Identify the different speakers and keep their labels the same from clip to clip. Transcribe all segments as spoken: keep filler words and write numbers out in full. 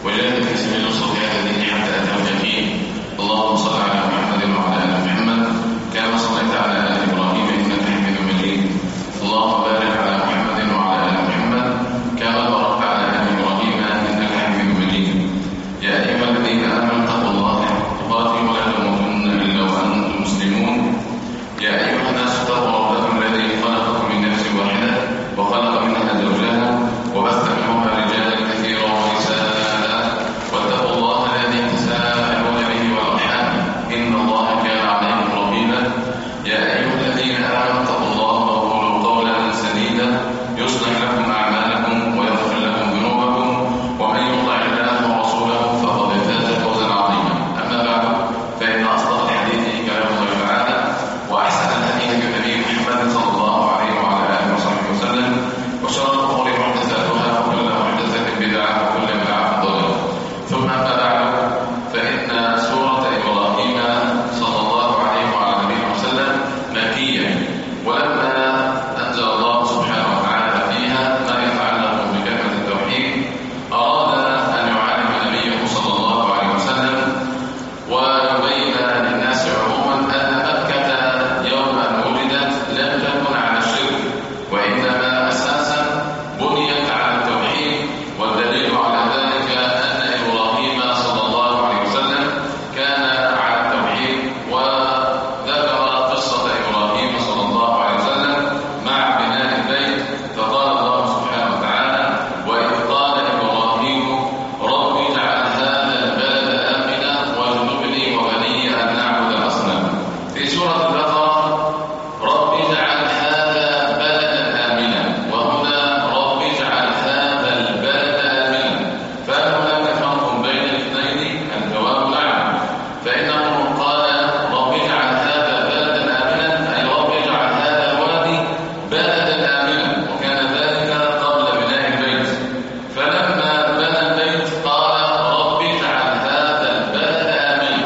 Speaker 1: وجاهد في سبيل نصرة هذا الدين حتى أتاه اليقين. اللهم صل على محمد وعلى آل محمد كما صليت على آل إبراهيم إنك حميد مجيد. اللهم بارك على محمد وعلى آل محمد كما باركت على آل إبراهيم إنك حميد مجيد. يا أيها الذين آمنوا اتقوا الله حق تقاته ولا تموتن إلا وأنتم مسلمون. يا أيها الناس اتقوا ربكم الذي خلقكم من نفس واحدة وخلق منها زوجها وبث منهما رجالا كثيرا ونساء واتقوا الله الذي تساءلون به والأرحام إن الله كان عليكم رقيبا. يا أيها الذين آمنوا اتقوا الله وقولوا قولا سديدا يصلح لكم أعمالكم ويغفر لكم ذنوبكم ومن يطع الله ورسوله فقد فاز فوزا عظيما. أما بعد فإن أصدق الحديث كلام الله تعالى وأحسن الهدي هدي النبي محمد صلى الله عليه وعلى آله وصحبه وسلم وشر الأمور محدثاتها وكل محدثة بدعة وكل بدعة ضلالة. ثم أما بعد فإن سورة إبراهيم صلى الله عليه وعلى آله وسلم مكية، ولما أنزل الله سبحانه وتعالى فيها ما يتعلق بكلمة التوحيد أراد أن يعلم نبيه صلى الله عليه وسلم ويبين للناس عموما أن مكة يوم أن ولدت لم تكن على الشرك وإنما أساسا بنيت على التوحيد. والدليل على ذلك أن إبراهيم صلى الله عليه وسلم كان على التوحيد، وذكر قصة إبراهيم صلى الله عليه وسلم مع بناء البيت. فقال الله سبحانه وتعالى: وإذ قال إبراهيم رب اجعل هذا البلد آمنا واجنبني وبني أن نعبد الأصنام. في سورة البقرة رب اجعل هذا بلدا آمنا، وهنا رب اجعل هذا البلد آمنا. فهل هناك فرق بين الاثنين؟ الجواب نعم، فإنه قال رب اجعل هذا بلدا آمنا أي رب اجعل هذا الوادي بلدا آمنا، وكان ذلك قبل بناء البيت. فلما بنى البيت قال رب اجعل هذا البلد آمنا.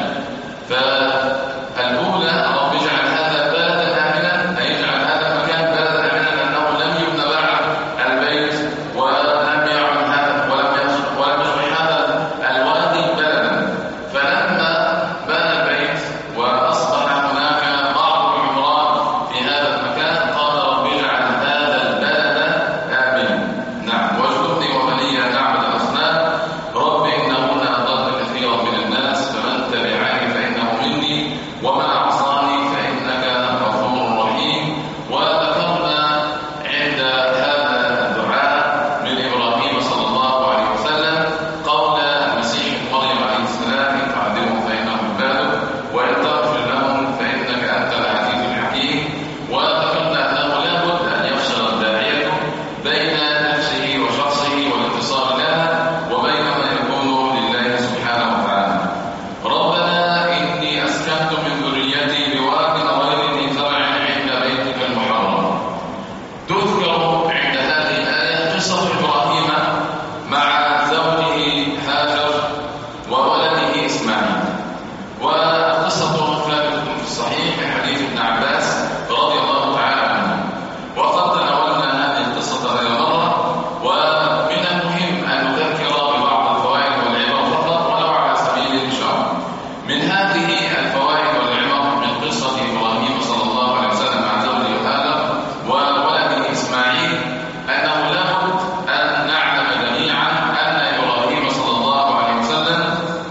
Speaker 1: فالأولى رب اجعل هذا بلدا آمنا أي اجعل هذا المكان بلدا آمنا، لأنه لم يبنى بعد البيت ولم يعد هذا ولم يصبح ولم يصبح هذا الوادي بلدا. فلما بنى البيت وأصبح هناك بعض العمران في هذا المكان قال رب اجعل هذا البلد آمنا. نعم، واجنبني وبني أن نعبد الأصنام. رب إنهن أضلن كثيرا من الناس فمن تبعني فإنه مني ومن عصاني فإنك غفور رحيم. وذكرنا عند هذا الدعاء من إبراهيم صلى الله عليه وسلم قول المسيح مريم عليه السلام: إن تعذبهم فإنهم عبادك وإن تغفر لهم فإنك أنت العزيز الحكيم. وذكرنا أنه لا بد أن يفصل الداعية بين نفسه وشخصه والانتصار لها وبين ما يكون لله سبحانه وتعالى. ربنا إني أسكنت من ذريتي بواد غير ذي زرع عند بيتك المحرم. تذكر عند هذه الآية قصة إبراهيم مع زوجه هاجر وولده إسماعيل، والقصة ثابتة في الصحيح من حديث ابن عباس رضي الله تعالى عنه. وقد تناولنا هذه القصة غير مرة، ومن المهم أن نذكر ببعض الفوائد والعبر فقط ولو على سبيل الإشارة. من هذه الفوائد والعبر من قصة إبراهيم صلى الله عليه وسلم مع زوجه هاجر وولده إسماعيل أنه لا بد أن نعلم جميعا أن إبراهيم صلى الله عليه وسلم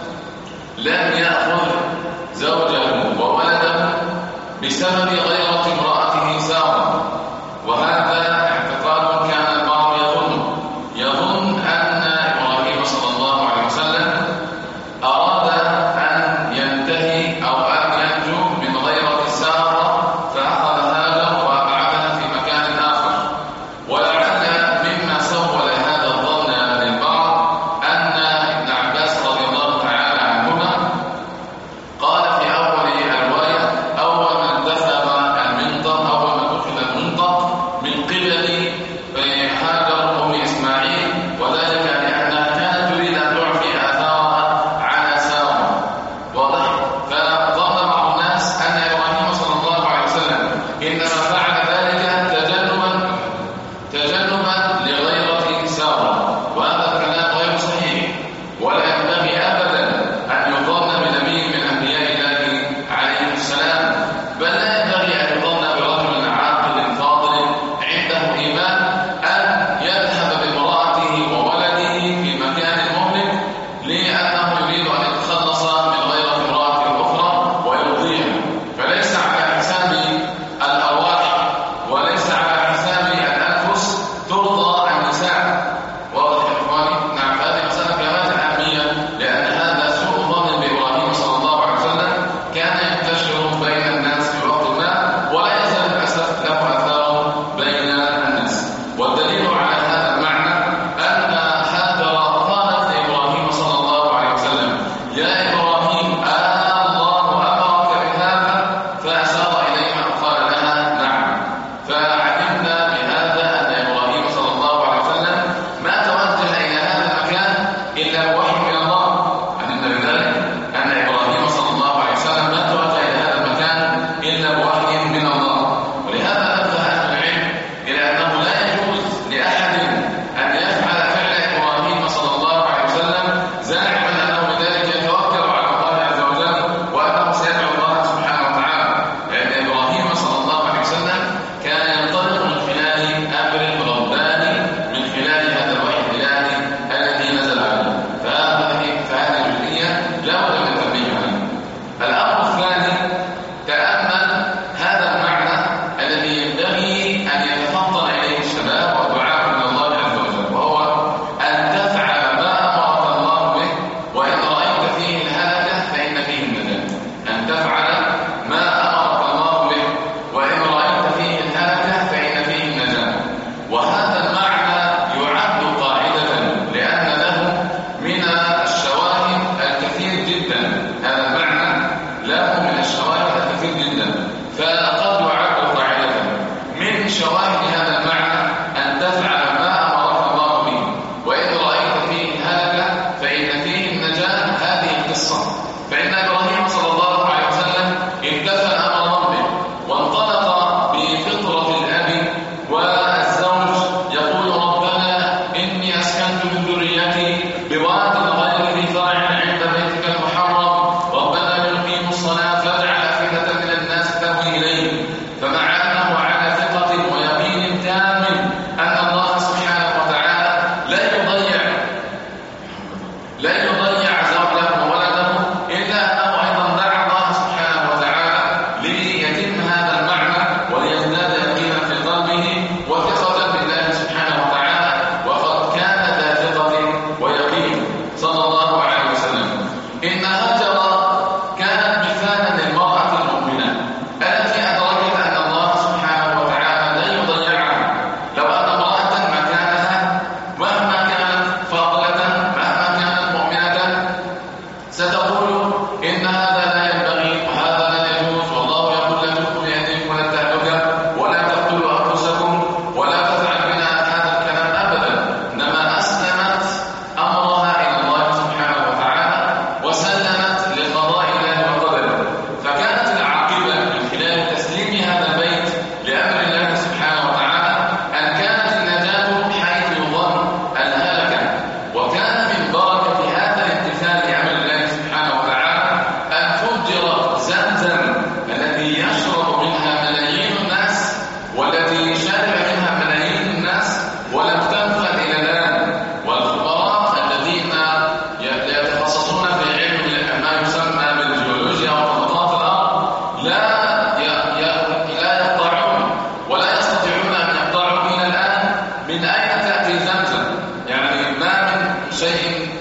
Speaker 1: لم يأخذ زوجه وولده بسبب غيرة امرأته سارة. وهذا اعتقاد كان البعض يظن يظن أن إبراهيم صلى الله عليه وسلم أراد أن ينتهي أو أن ينجو من غيرة سارة فأخذ هاجر وأبعدها في مكان آخر. ولعل مما سول هذا الظن للبعض أن ابن عباس رضي الله تعالى عنهما قال في أول الرواية: أول من دفن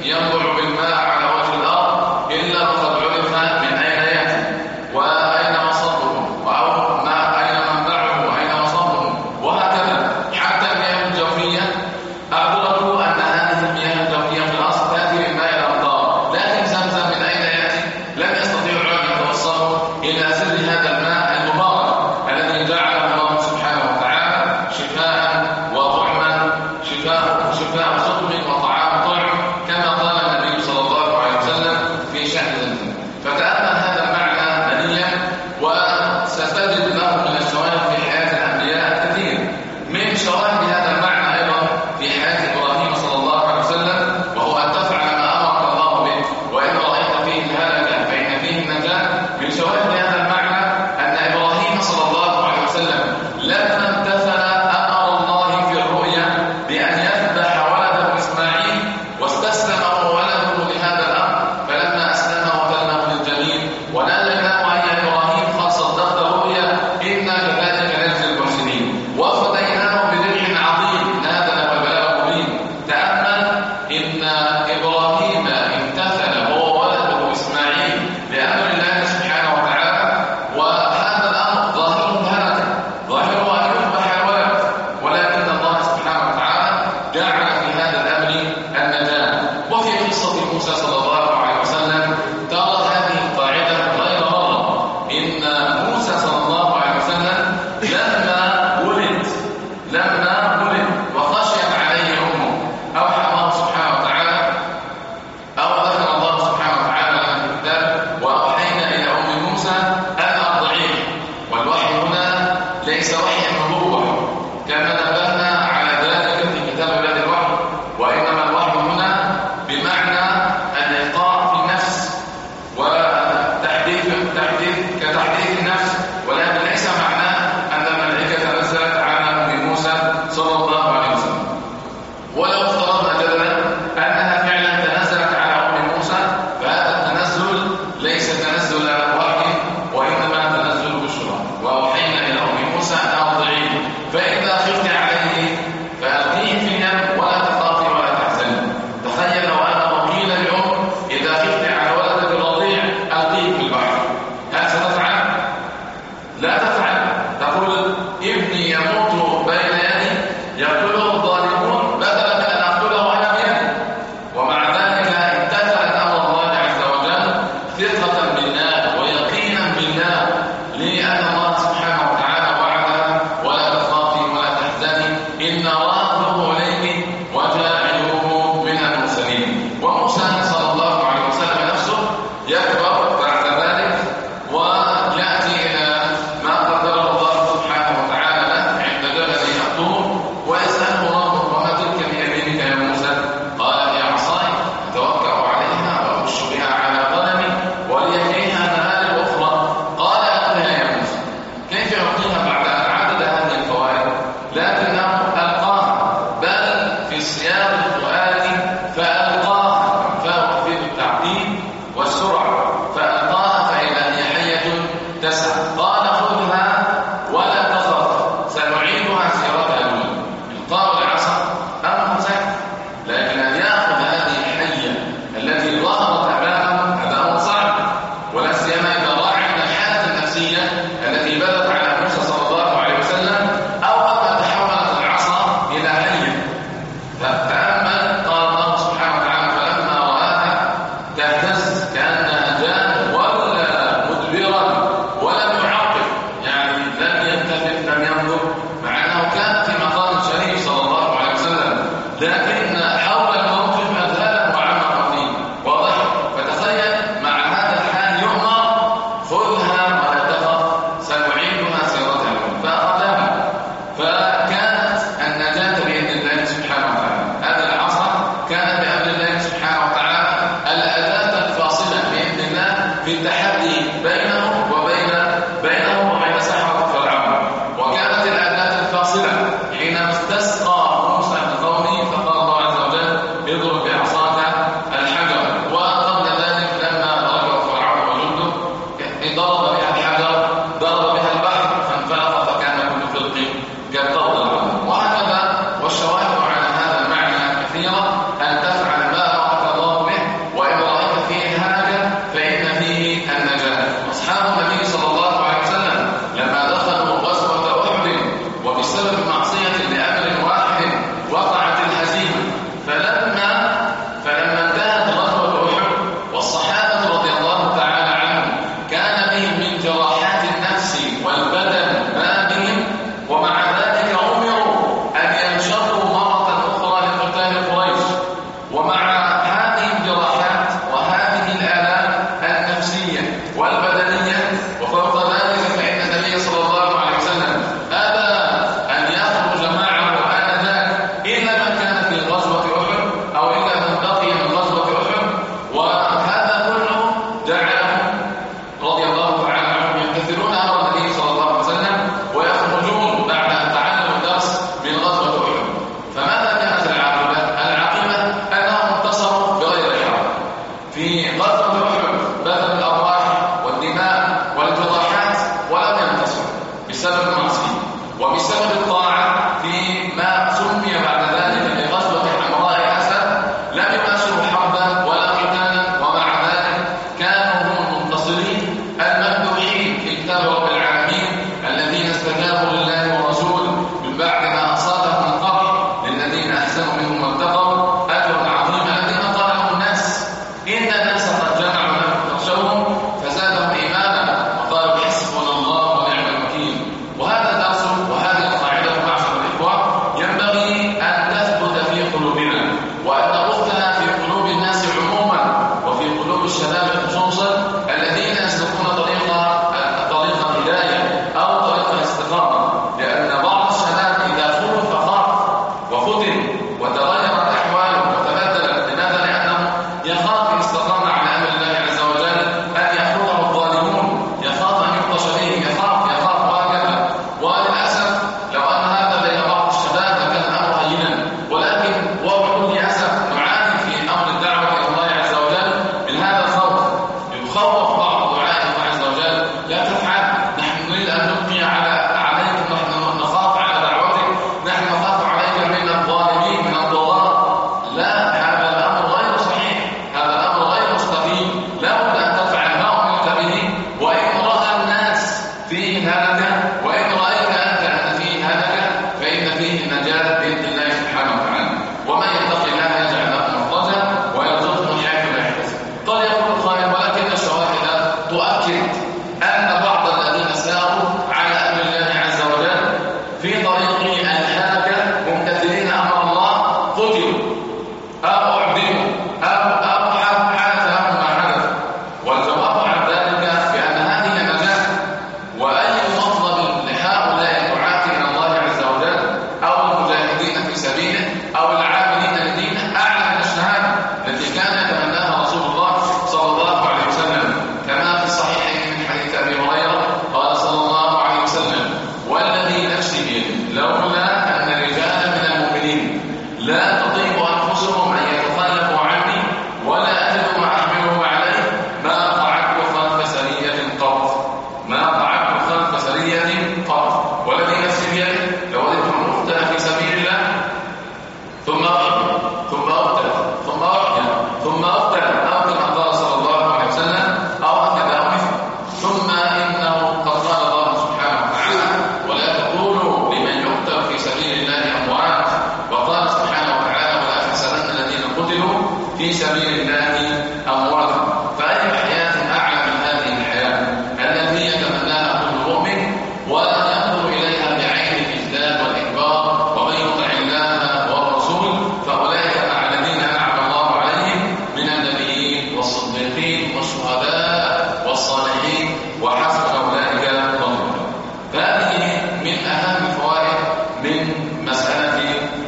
Speaker 1: ينبع بالماء على وجه الأرض إلا وقد عرف من أين يأتي وأين مصدره أو ما أين منبعه وأين مصدره وهكذا. حتى المياه الجوفية أعتقدوا أن هذه المياه الجوفية في الأصل تأتي من ماء الأمطار، لكن زمزم من أين يأتي؟ لم يستطيعوا أن يتوصلوا إلى سر هذا الماء المبارك الذي جعله الله سبحانه وتعالى شفاء وطعما، شفاء شفاء سقم وطعام طعم، كما قال النبي صلى الله عليه وسلم في شأن زمزم. فتأمل هذا المعنى بنيا، وستجد له من الشواهد في حياة الأنبياء كثير. من شواهد هذا المعنى أيضا في حياة إبراهيم صلى الله عليه وسلم، وهو أن تفعل ما أمرك الله به، وإن رأيت فيه الهلكة فإن فيه النجاة. من شواهد هذا المعنى أن إبراهيم صلى الله عليه وسلم لما امتثل أمر الله في الرؤيا بأن يذبح ولده إسماعيل، واستسلم ولده لهذا الأمر، فلما أسلم وتله للجبين وناديناه أن يا إبراهيم قد صدقت الرؤيا إنا كذلك نجزي المحسنين وفديناه بذبح عظيم نادى وبلاغ مبين. تأمل إن إبراهيم امتثل هو ولده إسماعيل لأمر الله سبحانه وتعالى، وهذا الأمر ظاهره الهلكة، ظاهره أن يذبح الولد، ولكن الله سبحانه وتعالى جعل في هذا الأمر النجاة. وفي قصة موسى صلى الله عليه وسلم ترى هذه القاعدة غير مرة. إن موسى صلى الله عليه وسلم لما ولد لما ولد وخشيت عليه أمه، أوحى الله سبحانه وتعالى أو ذكر الله سبحانه وتعالى لنا في الكتاب وأوحينا إلى أم موسى أن أرضعيه. والوحي هنا ليس وحي النبوة كما نبهنا على ذلك في كتاب بلاد الوحي، وإنما الوحي هنا بمعنى الإلقاء في النفس وتحديث تحديث كتحديث النفس، ولكن ليس معناه أن الملائكة نزلت على أم موسى صلى الله عليه وسلم. ولو افترضنا جدلا أنها فعلا تنزلت على أم موسى، فهذا التنزل ليس تنزل وحي، وإنما تنزل بشرى. وأوحينا إلى أم موسى أن أرضعيه فإذا خفت عليه فألقيه في اليم ولا تخافي ولا تحزني. تخيل لو أنا وقيل اليوم إذا خفت على ولدك الرضيع ألقيه في البحر، هل ستفعل؟ لا تفعل. تقول ابني يموت بين يدي يقتله الظالمون بدلا من أن أقتله أنا بيدي. ومع ذلك امتثلت أمر الله عز وجل ثقة بالله ويقينا بالله، لأن الله سبحانه وتعالى وعدها ولا تخافي ولا تحزني إن رادوه إليك وجاعلوه من المرسلين. وموسى صلى الله عليه وسلم نفسه يكبر بعد ذلك ويأتي إلى ما قدره الله سبحانه وتعالى له عند جبل الطور، ويسأله ربه وما تلك بيمينك يا موسى؟ قال هي عصاي أتوكأ عليها وأهش بها على غنمي ولي فيها مآرب أخرى. قال ألقها يا موسى. كيف يلقيها بعد أن عدد هذه الفوائد؟ لكنه ألقاها، بل في سياق القرآن فألقاها، فهو في التعقيد والسرعة. فألقاها فإذا هي حية تسعى. قال خذها ولا تخف سنعيدها سيرتها الأولى. إلقاء العصا أمر سهل، لكن أن يأخذ هذه الحية التي ظهرت أمامه هذا أمر صعب، ولا سيما إذا راعينا الحالة النفسية التي بدت على موسى صلى الله عليه وسلم، أو أن تحولت العصا إلى حية. فتأمل قال الله سبحانه وتعالى فلما رآها تهتز كأنها جان ولا مدبرا ولم يعقب، يعني لم يلتفت لم ينظر، مع أنه كان في مقام شريف صلى الله عليه وسلم، لكن حول الموقف أذهله وعمق فيه وضحك. فتخيل مع هذا الحال يؤمر خذها ولا تخف سنعيدها سيرتها الأولى. فأخذها، فكانت النجاة بإذن الله سبحانه وتعالى. هذا العصا كان بأمر الله سبحانه وتعالى الأداة الفاصلة بإذن الله في التحدي بينه وبين بينه وبين سحرة فرعون. وكانت الأداة الفاصلة حينما استسقى موسى لقومه فقال الله عز وجل اضرب بعصاك الحجر. وقبل ذلك لما رجع فرعون وجنده ضرب بها الحجر، ضرب بها البحر فانفلق فكان كل فرق كالطود العظيم. وهكذا والشواهد على هذا المعنى كثيرة. أن تفعل ما أمرك الله في غزوة أحد بذل الأرواح والدماء والجراحات ولم ينتصر بسبب المعصية وبسبب الطاعة في ما سمي بعد ذلك بغزوة حمراء أسد. لم يباشروا حربا ولا قتالا ومع ذلك كانوا هم المنتصرين الممدوحين في كتاب رب العالمين الذين استجابوا لله ورسوله من بعد ما أصابهم القرح للذين أحسنوا منهم واتقوا أجر عظيم. الذين قال لهم الناس إن الناس قد جمعوا لكم فاخشوهم فزادهم إيمانا وقالوا حسبنا الله ونعم الوكيل. وهذا درس وهذه القاعدة معشر الإخوة ينبغي أن تثبت في قلوبنا وأن نبثها في قلوب الناس عموما وفي قلوب الشباب خصوصا الذين يسلكون طريق طريق الهداية أو طريق الاستقامة. لأن بعض الشباب إذا خلف خاف وفتن وتغيرت أحواله وتبدلت. لماذا؟ لأنه يخاف إن استقام على أمر الله عز وجل أن يأخذه الظالمون، يخاف أن يبطش به، يخاف يخاف وهكذا. وللأسف لو أن هذا بين بعض الشباب لكان الأمر هينا، ولكن وبكل أسف نعاني في أمر الدعوة إلى الله عز وجل من هذا الخوف. يخوف بعض دعاء الله عز وجل لا تفعل، نحن نريد أن نبقي على عليك، نحن نخاف على دعوتك، نحن نخاف عليك من الظالمين من الضلال. لا، هذا الأمر غير صحيح، هذا الأمر غير مستقيم. لا بد أن تفعل ما أمرت به، وإن رأى الناس فيه هلكة وإن رأيت أنت أن فيه هلكة فإن فيه نجاة بإذن الله سبحانه وتعالى. ومن يتق الله يجعل له مخرجا ويرزقه من حيث لا يحتسب. قد يقول القائل ولكن الشواهد تؤكد أن بعض الذين ساروا على أمر الله عز وجل في طريق الهلكة ممتثلين أمر الله قتلوا أو أعدموا أو أو حدث لهم ما حدث. والجواب عن ذلك بأن هذه نجاة. وأي مطلب لهؤلاء الدعاة إلى الله عز وجل أو المجاهدين في سبيله أو العاملين لدينه أعلى من الشهادة التي كان يتمناها رسول الله صلى الله عليه وسلم كما في الصحيحين من حديث أبي هريرة قال صلى الله عليه وسلم والذي نفسي بيده لولا أن رجالا من المؤمنين لا تطيب أنفسهم أن يتخلفوا عني ولا أجد ما أحمله عليه ما قعدت خلف سرية قط ما قعدت خلف سرية قط والذي نفسي بيده لو وجدت أن في سبيل الله ثم أقتل ثم أقتل ثم أحيا ثم أقتل أو كما قال صلى الله عليه وسلم أو هكذا مثل. ثم إنه قد قال الله سبحانه وتعالى ولا تقولوا لمن يقتل في سبيل الله أموات، وقال سبحانه وتعالى ولا تحسبن الذين قتلوا في سبيل الله أمواتا. فأي حياة أعلى من هذه الحياة التي يتمناها كل مؤمن ولا ينظر إليها بعين الإجلال والإكبار. ومن يطع الله والرسول فأولئك مع الذين أنعم الله عليهم من النبيين والصديقين والشهداء والصالحين وحسن أولئك رفيقا. فهذه من أهم الفوائد من مسألة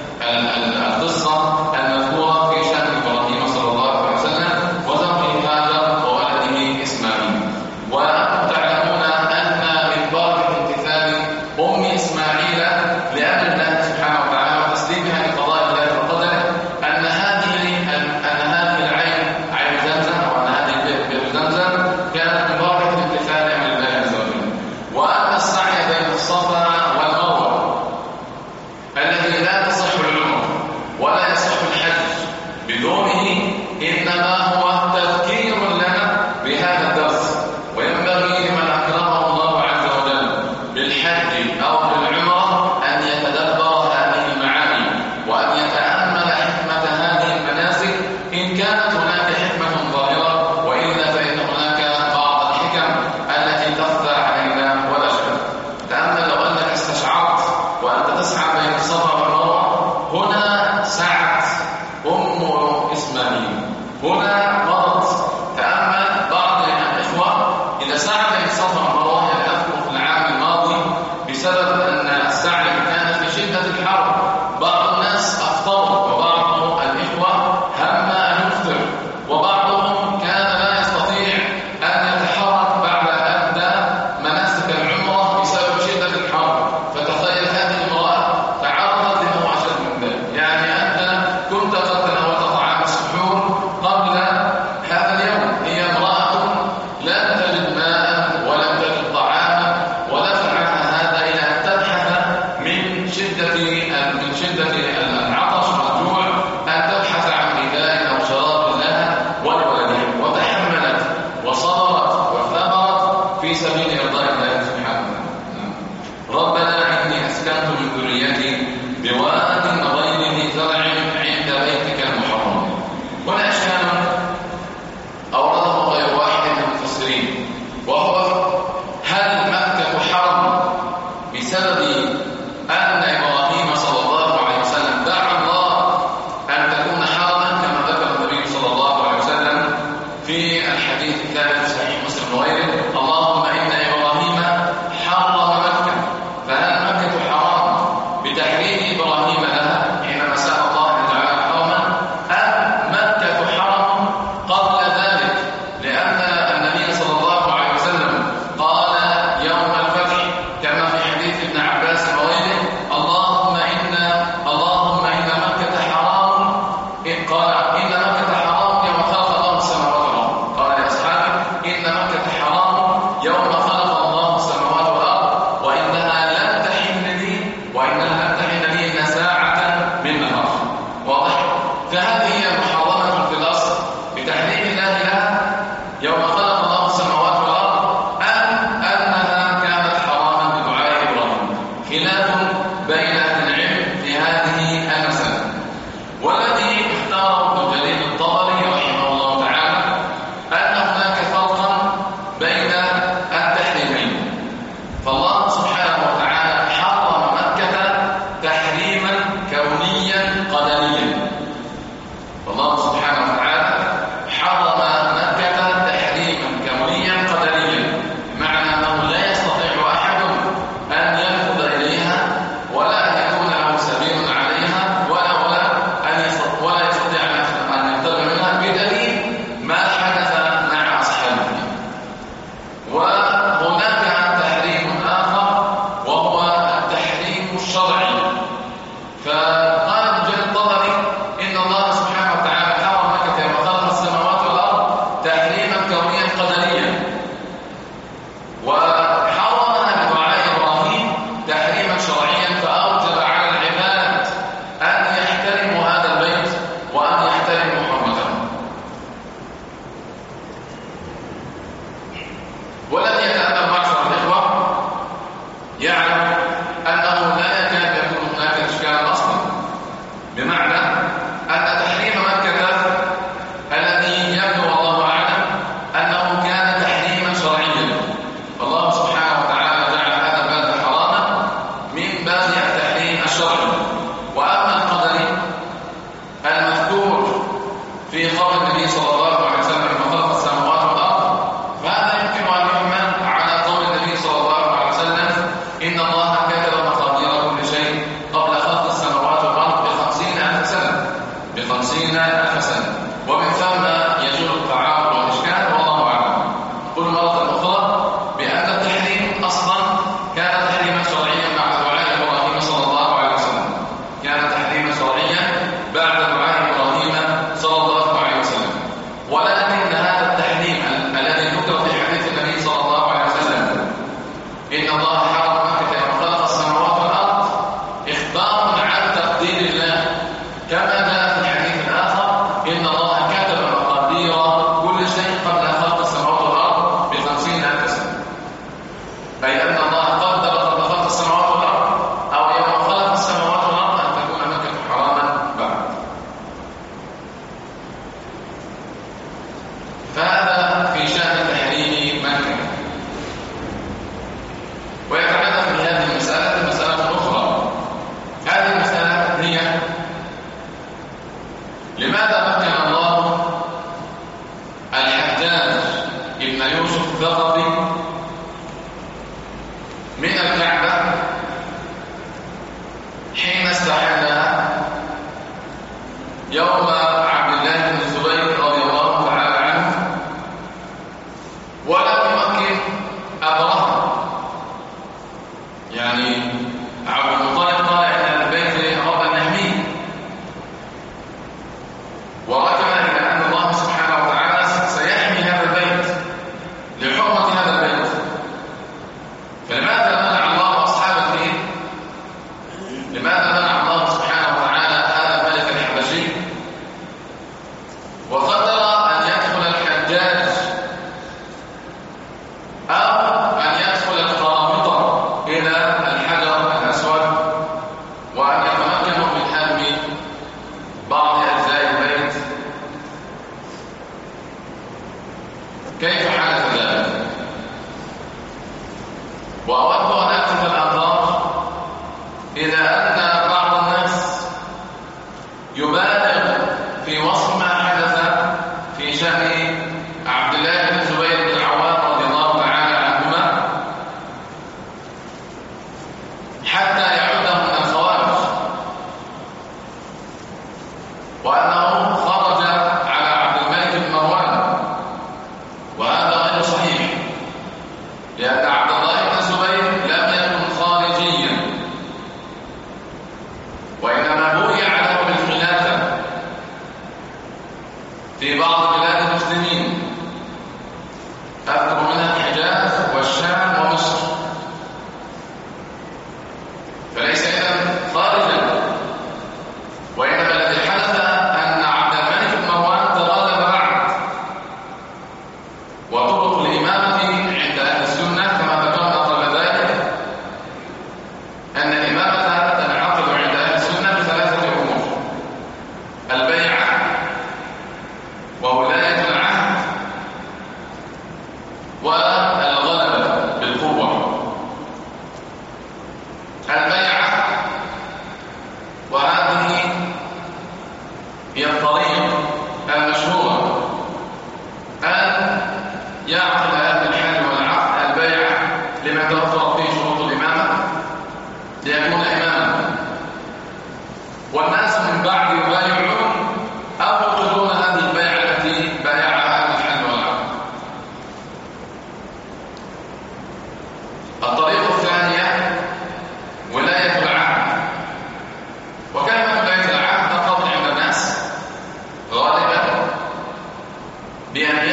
Speaker 1: القصة المذكورة في شأن إبراهيم صلى الله عليه وسلم وزوجه هاجر وولده إسماعيل. وأنتم تعلمون أن من بركة امتثال أم إسماعيل لأمر الله سبحانه وتعالى وتسليمها لقضاء الله وقدره أن هذه أن هذه العين عين زمزم أو أن هذه بئر زمزم كانت من بركة امتثال أمر الله عز وجل. وأن السعي بين الصفا والمروة الذي لا تصح العمر ولا يصح الحج بدونه إنما هو تذكير لنا بهذا الدرس. وينبغي لمن أكرمه الله عز وجل بالحج أو بالعمرة أن يتدبر هذه المعاني وأن يتأمل حكمة هذه المناسك إن كانت هناك حكمة ظاهرة، وإلا فإن هناك بعض الحكم التي تخفى علينا ولا شك. تأمل لو أنك استشعرت وأنت تسعى بين الصفا والمروة، هنا سعت أم إسماعيل، هنا في الحديث الثالث في صحيح مسلم وغيره: اللهم إن إبراهيم حرم مكة، فهل مكة حرام بتحريم إبراهيم لها حينما سأل الله أن يجعلها حرما، أم مكة حرم قبل ذلك؟ لأن النبي صلى الله عليه وسلم قال يوم الفتح كما في حديث ابن عباس وغيره: اللهم إن اللهم إن مكة حرام، قال إن مكة حرام يوم خلق الله السماوات والأرض، قال لأصحابه: إن مكة حرام يوم خلق الله السماوات والأرض، وإنها لن تحل لي وإنها لن تحل لي إلا ساعة من نهار. واضح؟ فهذه هي محرمة في الأصل بتحريم الله لها يوم خلق الله السماوات والأرض، أم أنها كانت حراما بدعاء إبراهيم؟ خلاف بين أهل العلم في هذه المسألة، والذي اختاره ابن جرير الطبري رحمه الله تعالى أن هناك فرقا بين التحريمين. فالله سبحانه وتعالى حرم مكة تحريما كونيا قدريا. فالله سبحانه وتعالى حرم مكة تحريما كونيا قدريا، بمعنى أنه لا يستطيع أحد أن ينفذ إليها ولا أن يكون له سبيل عليها ولا ولا أن يستطيع ولا يستطيع أن يقترب منها، بدليل ما حدث مع أصحابه. وهناك تحريم آخر وهو التحريم الشرعي. فقال ابن جرير الطبري إن الله سبحانه وتعالى حرم مكة يوم خلق السماوات والأرض تحريما كونيا قدريا، وحرمها بدعاء إبراهيم تحريما شرعيا، فأوجب على العباد أن يحترموا هذا البيت وأن يحترموا حرمته. والذي يتأمل معشر الإخوة يعلم أنه لا يكاد يكون هناك إشكال أصلا، بمعنى أن تحريم مكة الذي يبدو والله أعلم أنه كان تحريما شرعيا، فالله سبحانه وتعالى جعل هذا البلد حراما من باب التحريم الشرعي. وأما القدري المذكور في قول النبي صلى الله عليه وسلم لما خلق السماوات والأرض، فهذا يمكن أن يحمل على قول النبي صلى الله عليه وسلم: إن الله كتب مقادير كل شيء قبل خلق السماوات والأرض بخمسين ألف سنة بخمسين ألف سنة، ومن ثم يجوز التعارض والإشكال والله أعلم. قل مرة أخرى بأن التحريم أصلا كان تحريما شرعيا بعد دعاء إبراهيم صلى الله عليه وسلم، كان تحريما شرعيا بعد دعاء إبراهيم صلى الله عليه وسلم. ولكن هذا التحريم الذي ذكر في حديث النبي صلى الله عليه وسلم: إن الله حرم مكة يوم خلق السماوات والأرض، إخبار عن تقدير الله، كما جاء في الحديث الآخر: إن الله كتب مقادير كل شيء قبل خلق السماوات والأرض بخمسين ألف سنة، أي أن الله قدر قبل خلق السماوات والأرض أو يوم خلق السماوات والأرض أن تكون مكة حراما بعد. فهذا في شأن تحريم مكة. ويتعلق بهذه المسألة مسألة أخرى. هذه المسألة هي: لماذا مكن الله الحجاج ابن يوسف الثقفي من الكعبة حين استحلها يوم عبد الله بن الزبير رضي الله تعالى عنه، ولم يمكن أبرهة؟ يعني عبد المطلب طالع إلى البيت ربا نحميه، وركب إلى أن الله سبحانه وتعالى سيحمي هذا البيت لحرمة هذا البيت، فلماذا منع الله أصحاب الدين؟ لماذا منع الله سبحانه وتعالى هذا الملك الحبشي وقدر أن يدخل الحجاج أو أن يدخل القرامطة إلى الحجر الأسود وأن يتمكنوا من هدم بعض أجزاء البيت؟ كيف حدث ذلك؟ وأود أن أكتب الأنظار إذا أن بعض الناس يبالغ في وصف ما حدث في شأن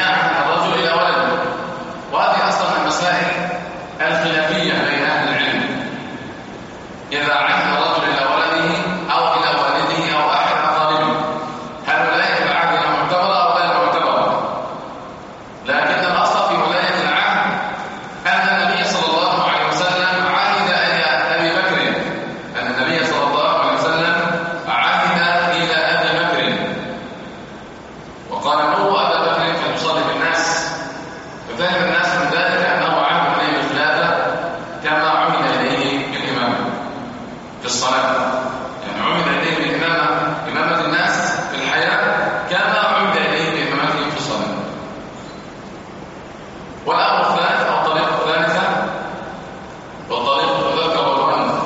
Speaker 1: عهد الرجل إلى ولده، وهذه أصلا من المسائل الخلافية بين أهل العلم. إذا عهد الرجل إلى ولده أو إلى والده أو أحد أقاربه، هل ولاية العهد معتبرة أو غير معتبرة؟ لكن الأصل في ولاية العهد أن النبي صلى الله عليه وسلم عهد إلى أبي بكر، أن النبي صلى الله عليه وسلم عهد إلى أبي بكر وقال مروا أبا بكر فليصلي بالناس، ففهم الناس من ذلك أنه عهد إليه بالخلافة كما عهد إليه بالإمامة في الصلاة، يعني عهد إليه بالإمامة إمامة الناس في الحياة كما عهد إليه بإمامتهم في الصلاة. والأمر الثالث أو الطريقة الثالثة والطريقة الذكر والأنثى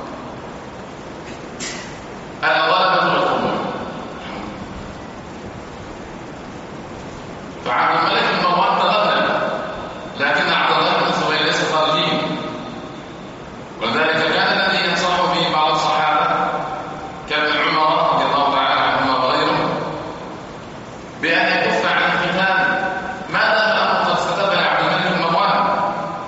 Speaker 1: الغلبة والقوة. فعبد الملك بن مروان تغلب، لكن عبد الله بن الزبير ليس خارجيا، ولذلك كان الذي ينصح به بعض الصحابة كابن عمر رضي الله تعالى عنهما وغيره بأن يكف عن القتال ما دام الأمر قد استتب عبد الملك بن مروان،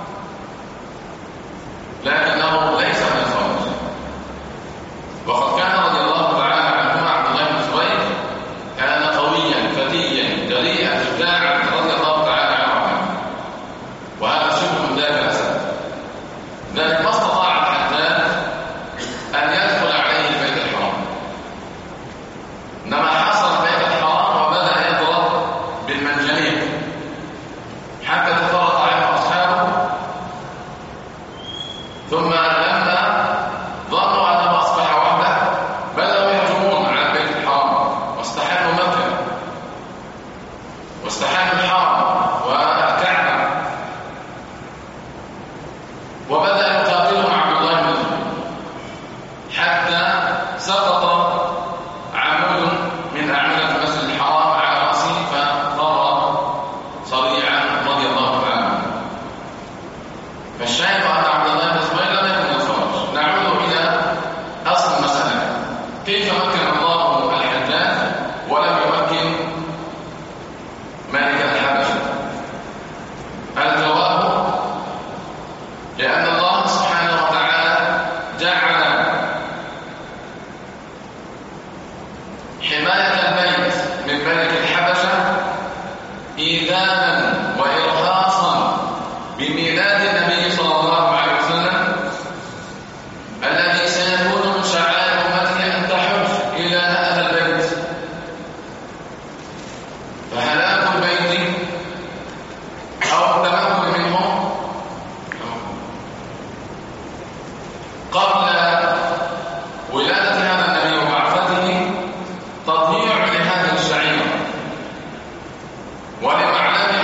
Speaker 1: لكنه ليس من الخارج. وقد كان رضي الله تعالى عنهما عبد الله بن الزبير كان قويا فتيا جريئا شجاعا رضي الله تعالى عنه، وهذا شبه من ذلك الأسد. ذلك ما استطاع الحجاج أن يدخل عليه البيت الحرام، إنما حاصر البيت الحرام وبدأ يضرب بالمنجنيق حتى تفرق عنه أصحابه، ثم لما ظنوا أنه أصبح وحده بدأوا يهجمون على البيت الحرام واستحلوا مكة واستحلوا الحرم والكعبة، وبدأ يقاتلهم عبد الله بن الزبير حتى سقط عمود من أعمدة المسجد الحرام على رأسه فخر صريعا رضي الله تعالى عنه. فالشاهد أن عبد الله بن الزبير لم يكن من الخوارج. نعود إلى أصل المسألة، كيف مكن الله الحجاج ولم يمكن ملك الحبشة؟ الجواب لأن الله سبحانه وتعالى جعل حماية البيت من ملك الحبشة إيذانا وإرهاصا بميلاد النبي صلى الله عليه وسلم الذي سيكون من شعائر أمته أن تحج إلى هذا البيت. فهلاك البيت أو التمكن منه قبل ولادة هذا النبي وبعثته تضييع لهذه الشعيرة ولمعلم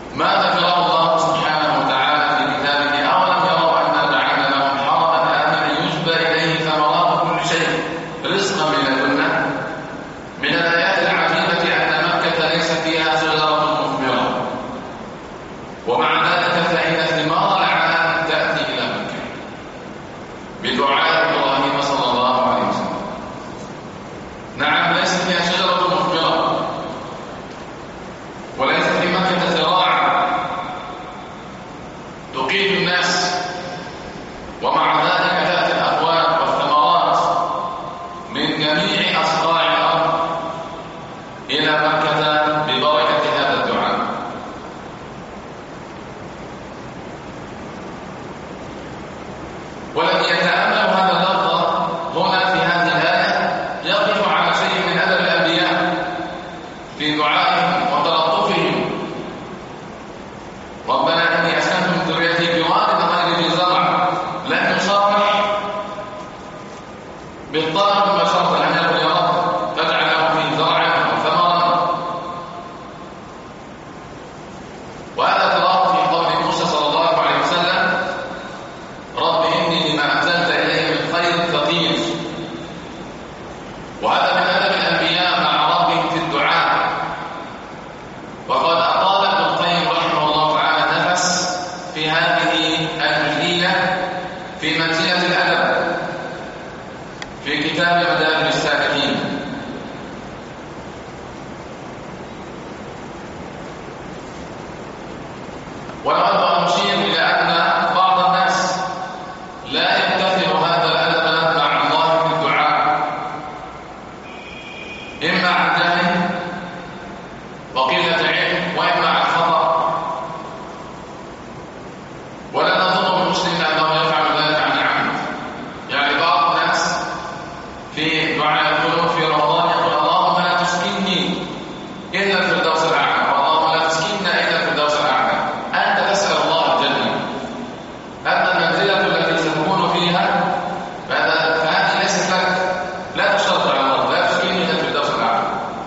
Speaker 1: ما ذكره الله سبحانه وتعالى في كتابه: أولم يروا أنا جعلنا لهم حرما آمنا يجبى إليه ثمرات كل شيء رزقا من لدنا. من الآيات العجيبة أن مكة ليس فيها شجرة مثمرة، ومع ذلك فإن ثمار العنان تأتي إلى مكة بدعاء إبراهيم صلى الله عليه وسلم. نعم، ليس فيها شجرة مثمرة، وليس في مكة زراعة تقيم الناس، ومع ذلك تأتي الأبواب والثمرات من جميع أصقاع الأرض إلى مكة ببركة هذا الدعاء. ولم يتأمل هذا اللفظ هنا في هذه الآية يقف على شيء من أدب الأنبياء في دعائهم وتلطفهم: ربنا إني أسكنت من ذريتي بواد غير ذي زرع. لم يصرح بالطلب مباشرة، لم يقل يا رب فاجعل له فيه زرعا أو ثمرا. وهذا تراه في قول موسى صلى الله عليه وسلم: رب إني لما أنزلت إلي من خير فقير. وهذا من أدب الأنبياء مع ربهم في الدعاء. وقد أطال ابن القيم رحمه الله تعالى نفس في هذه الجزئية في منزلة الأدب في كتاب مدارج السالكين. ونود أن نشير إلى أن بعض الناس لا يمتثل هذا الأدب مع الله في الدعاء، إما عن جهل وقلة علم، وإما عن خطأ. ولا نظن المسلم أنه يفعل ذلك عن عمد. يعني بعض الناس في دعاء القنوت في رمضان يقول: اللهم لا تسكنني إلا الفردوس الأعلى، اللهم لا تسكننا إلا الفردوس الأعلى. أنت تسأل الله الجنة، أما المنزلة التي ستكون فيها فهذه ليست لك، لا تشترط على الله، لا تسكنني إلا الفردوس الأعلى.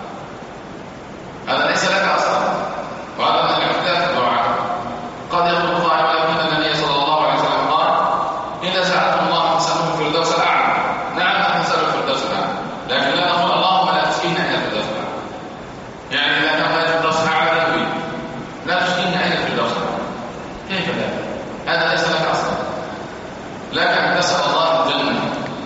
Speaker 1: هذا ليس لك أصلا، وهذا من الاعتداء في الدعاء. قد يقول قائل: ولكن النبي صلى الله عليه وسلم قال: إذا سألتم الله فاسألوه الفردوس الأعلى. نعم، نحن نسأل الفردوس الأعلى، لكن لا نقول اللهم لا تسكننا إلا الفردوس الأعلى. يعني إذا كان لا الفردوس الأعلى يقول لا تسكننا إلا الفردوس الأعلى. كيف ذلك؟ هذا ليس لك أصلا، لك أن تسأل الله الجنة.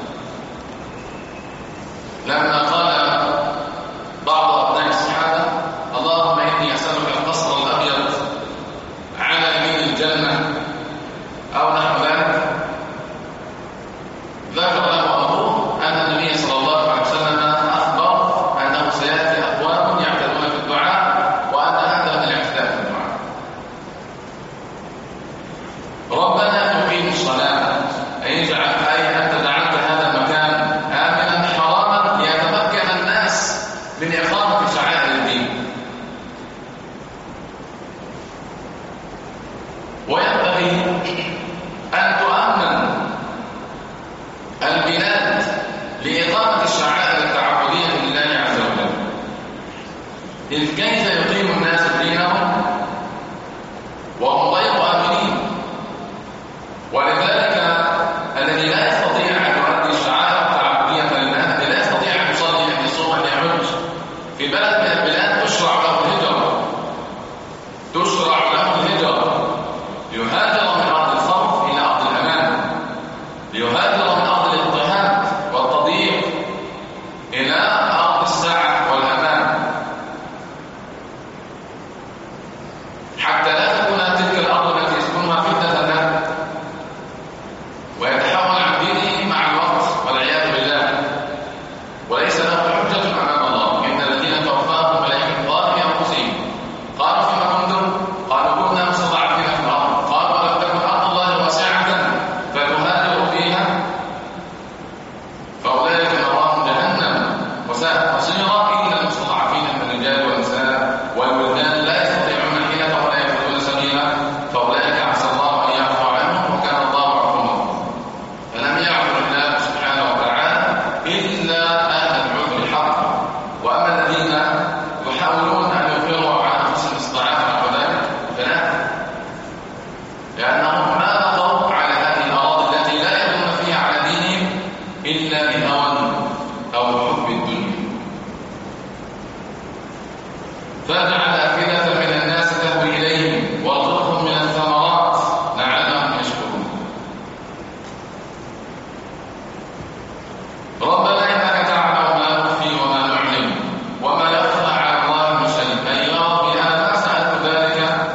Speaker 1: لما قال بعض أبناء الصحابة: اللهم إني أسألك القصر الأبيض على يمين الجنة أو نحو ذلك، ذكر له أبوه أن النبي صلى الله عليه وسلم أخبر أنه سيأتي أقوام يعتدون في الدعاء، وأن هذا من الاعتداء في الدعاء. ربنا تقيم الصلاة، أي اجعل أي أنت جعلت هذا المكان آمنا حراما ليتمكن الناس من إقامة شعائر الدين. وينبغي أن تؤمن البلاد لإقامة الشعائر التعبدية لله عز وجل. إذ كيف يقيم الناس دينهم وهم غير آمنين؟ ولذلك الذي لا يستطيع أن يؤدي الشعائر التعبدية لله، الذي لا يستطيع أن يصلي، أن يصوم، أن يحج في بلد من البلاد، تشرع له الهجرة، تشرع له الهجرة ليهاجر من أرض الخوف إلى أرض الأمان، ليهاجر من أرض الاضطهاد والتضييق إلى أرض السعة والأمان. فاجعل أفئدة من الناس تهوي إليهم وارزقهم من الثمرات لعلهم يشكرون. ربنا إنك تعلم ما نخفي وما نعلن وما يخفى على الله من شيء. أي يا ربي أنا ما سألت ذلك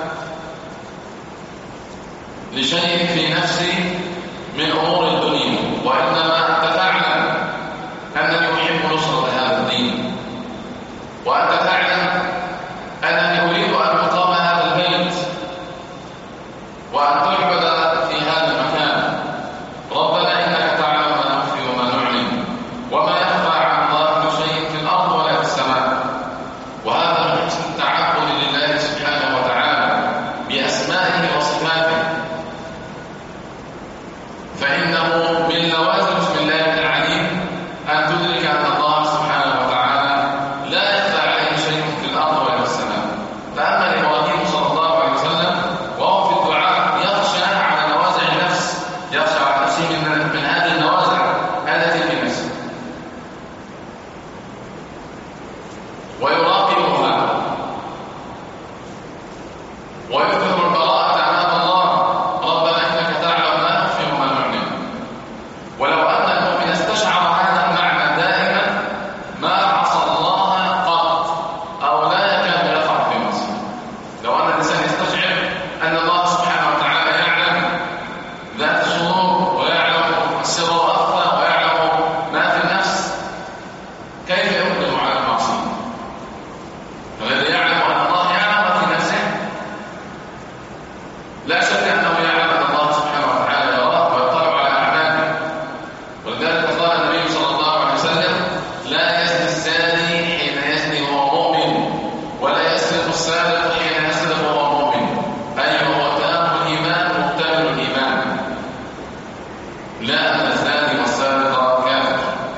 Speaker 1: لشيء في نفسي من أمور الدنيا، وإنما أنت تعلم أنني أحب نصرة هذا الدين، وأنت تعلم أنني أريد أن أقام هذا البيت وأن تعبد في هذا المكان. ربنا إنك تعلم ما نخفي وما نعلن وما يخفى عن الله من شيء في الأرض ولا في السماء. وهذا من حسن التعبد لله سبحانه وتعالى بأسمائه وصفاته، فإنه من لوازم اسم الله العليم أن تدرك أن الله سبحانه وتعالى لا يخفى عليه شيء في الأرض ولا في السماء. فأما إبراهيم صلى الله عليه وسلم وهو في الدعاء يخشى على نوازع النفس، يخشى على نفسه من, من هذه النوازع التي في نفسه ويراقبها ويظهر البراءة أمام الله. ربنا إنك تعلم ما نخفي وما نعلن. ولو أن المؤمن استشعر هذا المعنى دائما ما عصى الله قط أو لا يكاد يقع في معصية. لو أن الإنسان يستشعر أن الله سبحانه وتعالى يعلم ذات الصدور ويعلم السر وأخفى ويعلم ما في النفس، كيف يقدم على المعصية؟ الذي يعلم أن الله يعلم ما في نفسه لا شك أنه يعلم أن الله سبحانه وتعالى يراه ويطلع على أعماله. ولذلك قال النبي صلى الله عليه وسلم: لا يزني الزاني حين يزني وهو مؤمن، ولا يسرق السارق حين يسرق وهو مؤمن. أي هو تام الإيمان مكتمل الإيمان، لا أن الزاني والسارق كافر.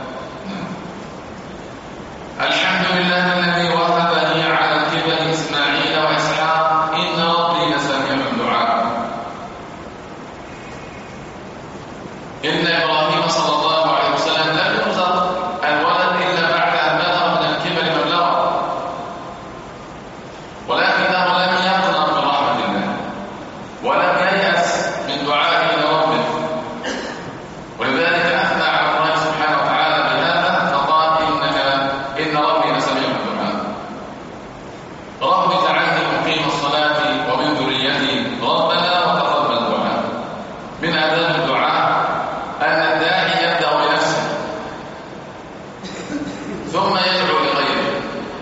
Speaker 1: الحمد لله الذي وهب لي على الكبر إسماعيل وإسحاق إن ربي لسميع الدعاء. إن إبراهيم صلى الله عليه وسلم لم يرزق الولد إلا بعد أن بلغ من الكبر مبلغا، ولكنه لم يقنط من رحمة الله ولم ييأس من دعائه لربه، ولذلك أثنى على الله سبحانه وتعالى بهذا فقال: إنك إن ربي لسميع الدعاء. رب اجعلني مقيم الصلاة ومن ذريتي ربنا وتقبل دعاء. من آداب الدعاء أن الداعي يبدأ بنفسه ثم يدعو لغيره.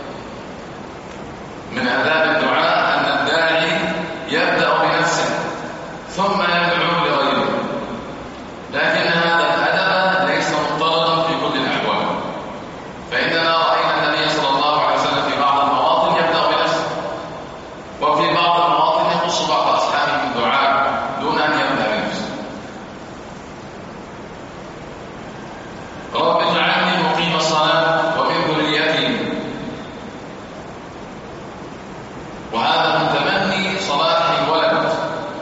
Speaker 1: من آداب الدعاء أن الداعي يبدأ بنفسه ثم يدعو لغيره، لكن هذا الأدب ليس مضطردا في كل الأحوال، فإننا رأينا النبي صلى الله عليه وسلم في بعض المواطن يبدأ بنفسه، وفي بعض المواطن يخص بعض أصحابه بالدعاء دون أن يبدأ بنفسه. رب اجعلني مقيم الصلاة ومن ذريتي، وهذا من تمني صلاح الولد،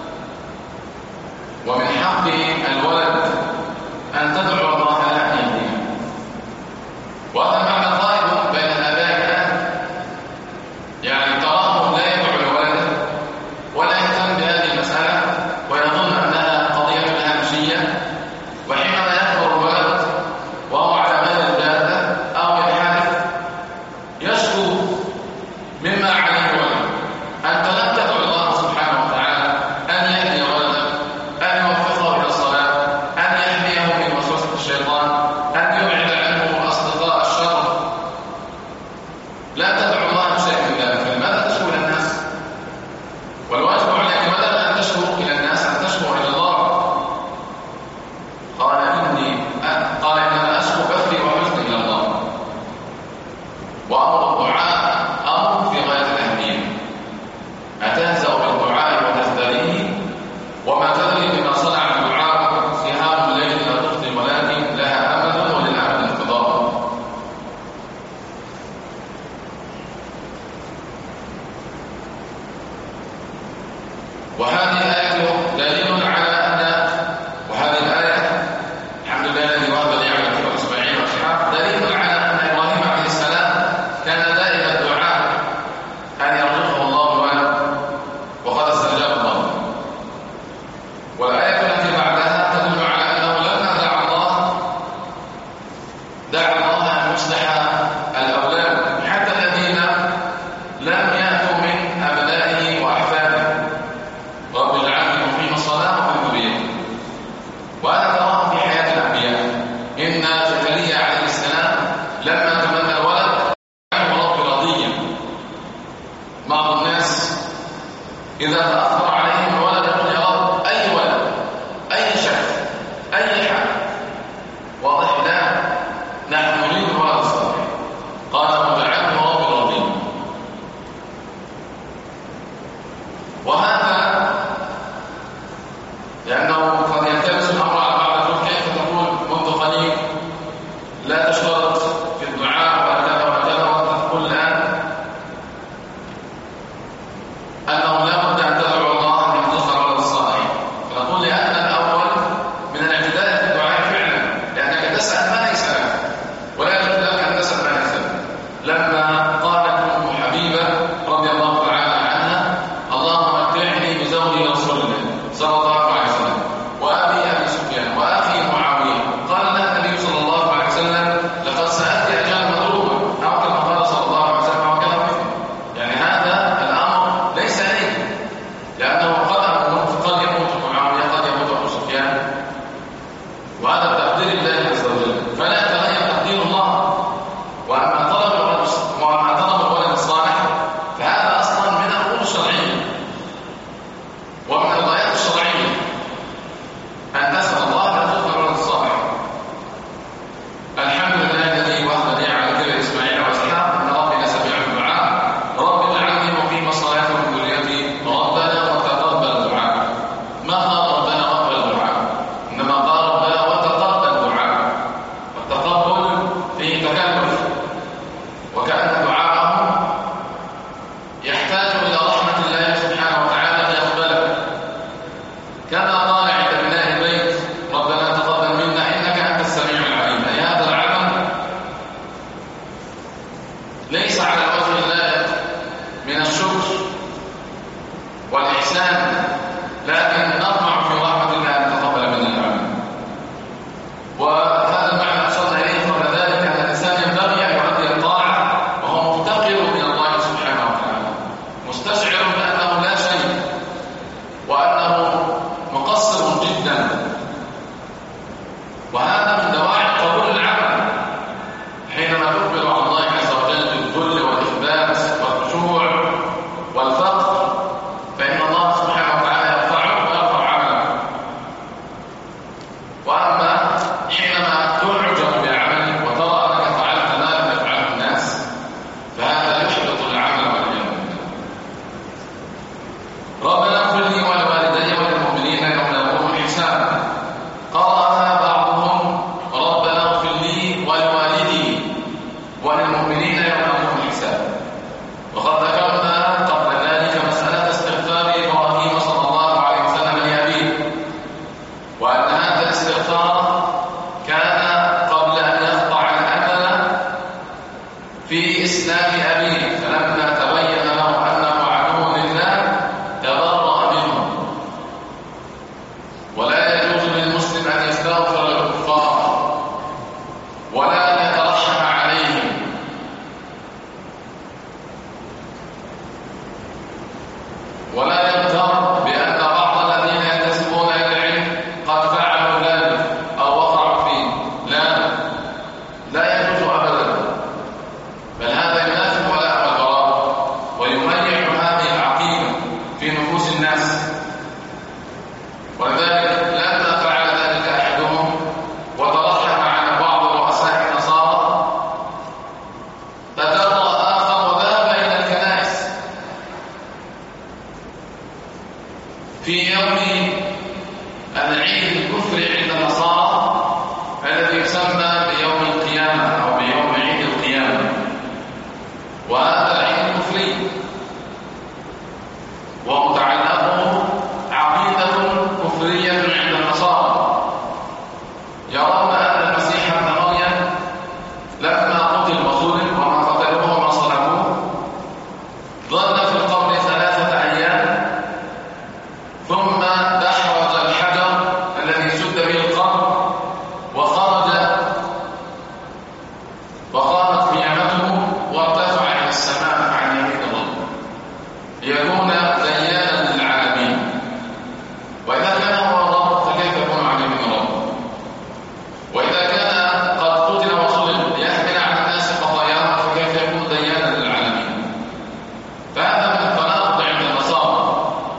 Speaker 1: ومن حق الولد أن تدعو الله له أن يهديه. وهذا معنى غائب بين الآباء الآن، يعني تراهم لا يدعو لولده ولا يهتم بهذه المسألة ويظن أنها قضية هامشية، وحينما يكبر الولد وهو على مال الدادة أو ينحرف يشكو مما عليه ولد. أنت لم تدعو الله سبحانه وتعالى أن يهدي ولدك، أن يوفقه إلى الصلاة، أن يحميه من وسوسة الشيطان، أن يبعد عنه أصدقاء الشر. لا تدعو الله بشيء من ذلك، فلماذا تشكو إلى الناس؟ والواجب عليك بدل أن تشكو إلى الناس أن تشكو إلى الله. قال إني قال إنما أشكو بثي وحزني إلى الله. وأمر الدعاء أمر في غاية الأهمية. أتهزأ بالدعاء وتزدريه وما تدري بما صنع الدعاء سهام الليل لا تخطي، ولكن لها أمد وللأمد انقضاء. وهذه الآية دليل على أن وهذه الآية الحمد لله الذي وهب لي على الكبر إسماعيل وإسحاق دليل على أن إبراهيم عليه السلام كان دائما الدعاء إذا تأخر عليهم الولد يقول يا رب أي ولد، أي شكل، أي حال، واضح؟ لا، نحن نريد الولد الصالح. قال وجعلني ربي رضيا. وهذا لأنه قد يلتبس الأمر على بعض، يقول كيف تقول منذ قليل لا تشترط في الدعاء وكذا وكذا، وتقول الآن أنه لا بد أن تدعو الله أن يرزقك الولد الصالح. فنقول لأن الأول من الاعتدال في الدعاء فعلا، لأنك تسأل ما ليس لك، ولا يجوز لك أن تسأل ما ليس لك. لما قالت أم حبيبة رضي الله تعالى عنها اللهم متعني بزوجي رسول الله صلى الله عليه وسلم وأبي أبي سفيان وأخي معاوية، قال لها النبي صلى الله عليه وسلم لقد سألت أجل مضروبة، أو كما قال صلى الله عليه وسلم وكذا مثله. يعني هذا الأمر ليس عليه، لأنه قد قد يموت معاوية، قد يموت أبو سفيان، وهذا تقدير الله عز وجل، فلا يتغير تقدير الله. وأما طلب الولد وأما طلب الولد الصالح فهذا أصلا من الأمور الشرعية ومن الغايات الشرعية أن تسأل الله أن ترزق الولد الصالح. الحمد لله الذي وهب لي على كبر إسماعيل وإسحاق إن ربي لسميع الدعاء، رب اجعلني مقيم الصلاة ومن ذريتي ربنا وتقبل دعاء. ما قال ربنا وقبل دعاء، إنما قال ربنا وتقبل دعاء. التقبل فيه تكلف، وكأن دعاءه يحتاج إلى رحمة الله سبحانه وتعالى ليقبله، كما قال عند بناء البيت ربنا تقبل منا إنك أنت السميع العليم. أي هذا العمل ليس على الوجه اللائق من الشكر والإحسان، لكن نطمع في رحمة الله أن تقبل منا العمل. وهذا المعنى وصلنا إليه قبل ذلك، أن الإنسان ينبغي أن يؤدي الطاعة وهو مفتقر من الله سبحانه وتعالى، مستشعر بأنه لا شيء وأنه مقصر جدا. وهذا من دواعي قبول العمل، حينما تقبل على الله عز وجل بالذل والإخبات والخشوع والفقر، فإن الله سبحانه وتعالى يرفعه ويرفع عمله. وأما حينما تعجب بعملك وترى أنك فعلت ما لم يفعله الناس، فهذا يحبط العمل والعياذ بالله. ربنا اغفر لي ولوالدي وللمؤمنين يوم يقوم الحساب. قرأها بعضهم ربنا اغفر لي ولوالدي وللمؤمنين يوم يقوم الحساب. وقد ذكرنا قبل ذلك مسألة استغفار إبراهيم صلى الله عليه وسلم لأبيه، وأن هذا الاستغفار كان قبل أن يقطع الأمل في إسلام أبيه، فلما تبين له أنه عدو لله تبرأ منه. ولا يجوز للمسلم أن يستغفر للكفار ولا أن يترحم عليهم، ولا يغتر بأن بعض الذين ينتسبون إلى العلم قد فعلوا ذلك أو وقعوا فيه. لا، لا يجوز أبدا، بل هذا ينافي ولاء والبراء ويميع هذه العقيدة في نفوس الناس. ولذلك لما فعل ذلك أحدهم وترحم على بعض رؤساء النصارى، تجرأ آخر وذهب إلى الكنائس في يوم العيد الكفري عند النصارى الذي يسمى بيوم القيامة أو بيوم عيد القيامة، وهذا العيد الكفري ومتعلقه عقيدة كفرية عند النصارى، يرون أن المسيح ابن مريم لما قتل وصلب وما قتلوه وما صلبوه ظل في القبر ثلاثة أيام، ثم دحرج الحجر الذي سد به القبر وخرج وقامت قيامته وارتفع إلى السماء عن يمين الرب ليكون ديانا للعالمين. وإذا كان هو الرب فكيف يكون عن يمين الرب؟ وإذا كان قد قتل وصلب ليحمل على الناس خطاياهم فكيف يكون ديانا للعالمين؟ فهذا من التناقض عند النصارى،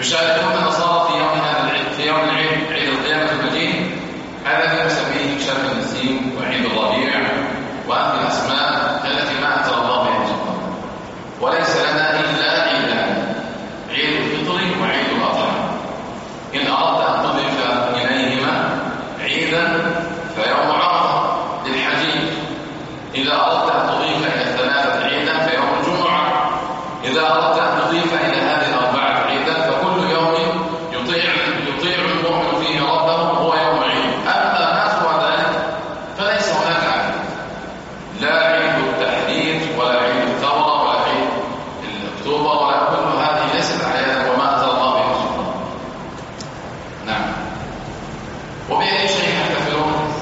Speaker 1: يشاركون النصارى في يوم هذا العيد، في يوم العيد، عيد القيامة المجيد، الذي نسميه شهر النسيم وعيد الربيع وهذه الأسماء التي ما أنزل الله بها سلطان. وليس لنا إلا عيدان، عيد الفطر وعيد الأضحى. إن أردت أن تضيف إليهما عيدا فيوم عرفة للحجيج، إذا أردت أن تضيف إلى الثلاثة عيدا فيوم الجمعة، إذا أردت أن تضيف إلى هذه الأربعة عيدا فكل يوم يطيع يطيع المؤمن فيه ربه هو يوم عيد. أما ما سوى ذلك فليس هناك عيد، لا عيد التحرير ولا عيد الثورة ولا عيد الأكتوبر ولا كل هذه ليست أعيادا وما أنزل الله بها سلطان. نعم. وبأي شيء يحتفلون؟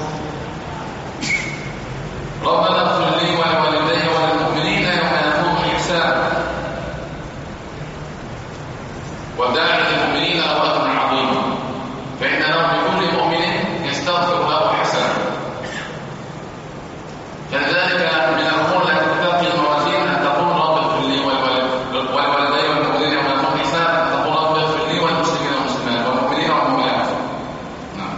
Speaker 1: ربنا اغفر لي ولوالدي وللمؤمنين يوم يقوم الحساب وداع للمؤمنين أجرا عظيما، فإن له لكل مؤمن يستغفر له حسنة. فلذلك من الأمور التي تثقل الموازين أن تقول رب اغفر لي ولوالدي والمؤمنين يوم يقوم الحساب، أن تقول رب اغفر لي والمسلمين والمسلمات والمؤمنين والمؤمنات. نعم.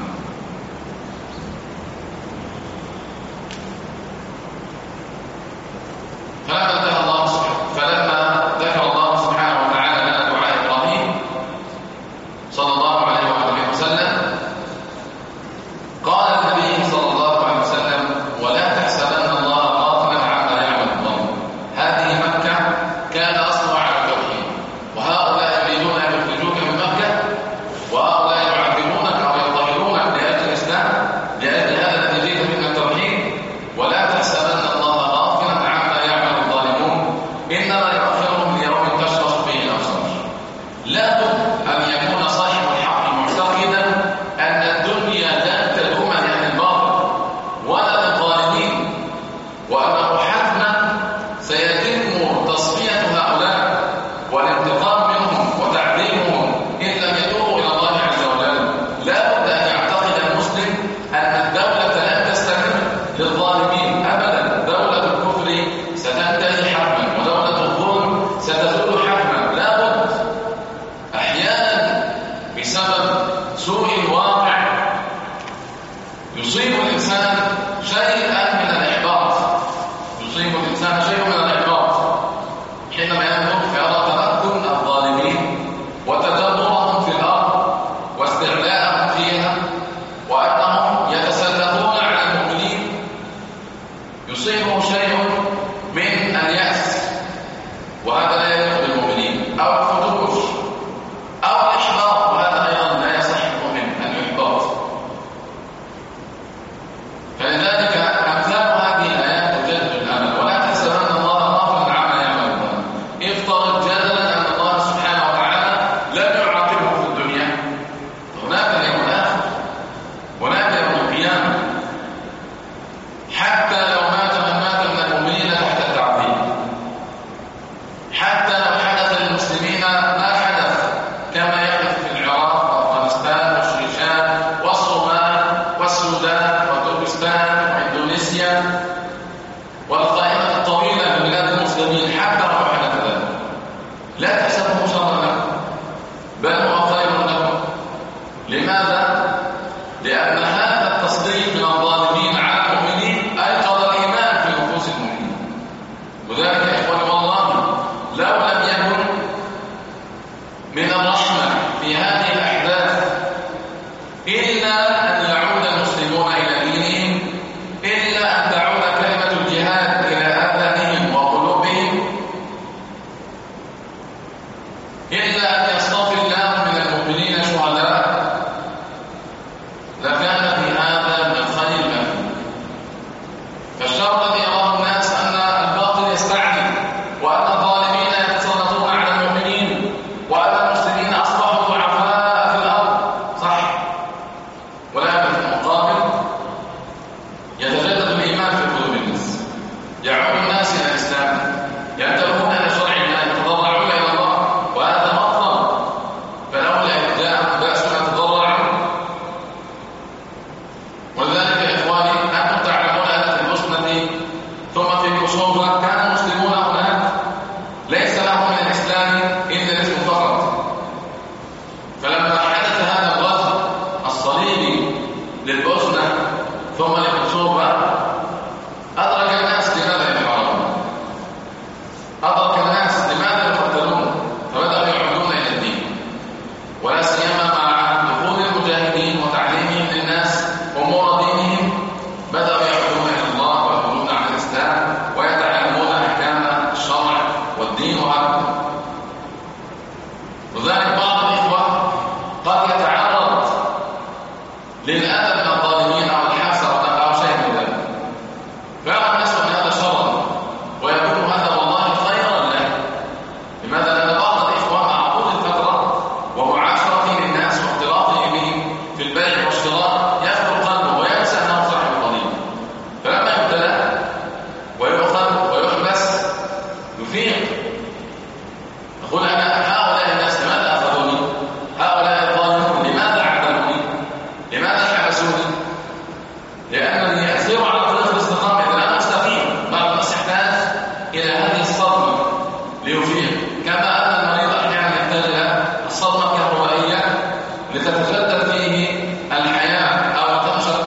Speaker 1: فلما ذكر الله سبحانه فلما ذكر الله سبحانه وتعالى لنا دعاء إبراهيم صلى الله عليه وآله وسلم، قال النبي صلى الله عليه وسلم: ولا تحسبن الله غافلا عما يعمل الظالمون. هذه مكة كان أصلها على التوحيد، وهؤلاء يريدون أن يخرجوك من مكة، وهؤلاء يعذبونك أو يضطهدونك لأجل الإسلام، لأجل هذا الذي جئت من التوحيد. ولا تحسبن الله غافلا عما يعمل الظالمون، إنما يؤخرهم ليوم تشخص فيه الأبصار. لا بد أن يكون صاحب الحق معتقدا أن الدنيا لن تدوم لأهل الباطل ولا للظالمين، وأنه حتما سيتم تصفية هؤلاء والانتقام منهم وتعذيبهم إن لم يتوبوا إلى الله عز وجل. لا بد أن يعتقد المسلم أن الدولة لن تستمر للظالمين أبدا، دولة الكفر ستنتهي حتما ودولة الظلم ستزول حتما. لا بد أحيانا بسبب سوء الواقع يصيب الإنسان شيئا من الإحباط، يصيب الإنسان شيئا من الإحباط حينما ينظر فيرى تمكن الظالمين وتجبرهم في الأرض واستعلاءهم فيها وأنهم يتسلطون على المؤمنين. يصيبه شيء من اليأس، وهذا لا يليق بالمؤمنين، أو الخدوش أو الإحباط، وهذا أيضا لا يصح المؤمن أن يحبط. فلذلك أمثال هذه الآيات تجدد الأمل. ولا تحسبن الله غافلا عما يعمل الظالمون. افترض جدلا أن الله سبحانه وتعالى لم يعاقبه في الدنيا، هناك اليوم الآخر، هناك يوم القيامة، حتى لو مات من مات من المؤمنين تحت التعذيب، حتى لو حدث للمسلمين ما حدث كما يحدث في العراق وأفغانستان والشيشان والصومال والسودان وتركستان وإندونيسيا والقائمة الطويلة من بلاد المسلمين، حتى لو حدث ذلك لا تحسبه شرا لكم بل هو خير لكم. لماذا؟ لأن هذا التصديق من الظالمين على المؤمنين أيقظ الإيمان في نفوس المؤمنين. وذلك يا إخواني والله لو لم يكن من الرحمة في هذه الأحداث إلا أن يعود المسلمون إلى دينهم، إلا أن تعود كلمة الجهاد إلى آذانهم وقلوبهم، إلا أن يصطفي الله من المؤمنين شهداء، لكان في هذا من الخير ما فيه. فالشر الذي يراه الناس أن الباطل يستعلي، وأن الظالمين يتسلطون على المؤمنين، وأن المسلمين أصبحوا ضعفاء يعكسوني؟ لأنني أسير على طريق الاستقامة، إذا لا أستقيم بعد الناس يحتاج إلى هذه الصدمة ليفيق، كما أن المريض أحيانا يحتاج إلى الصدمة الكهربائية لتتجدد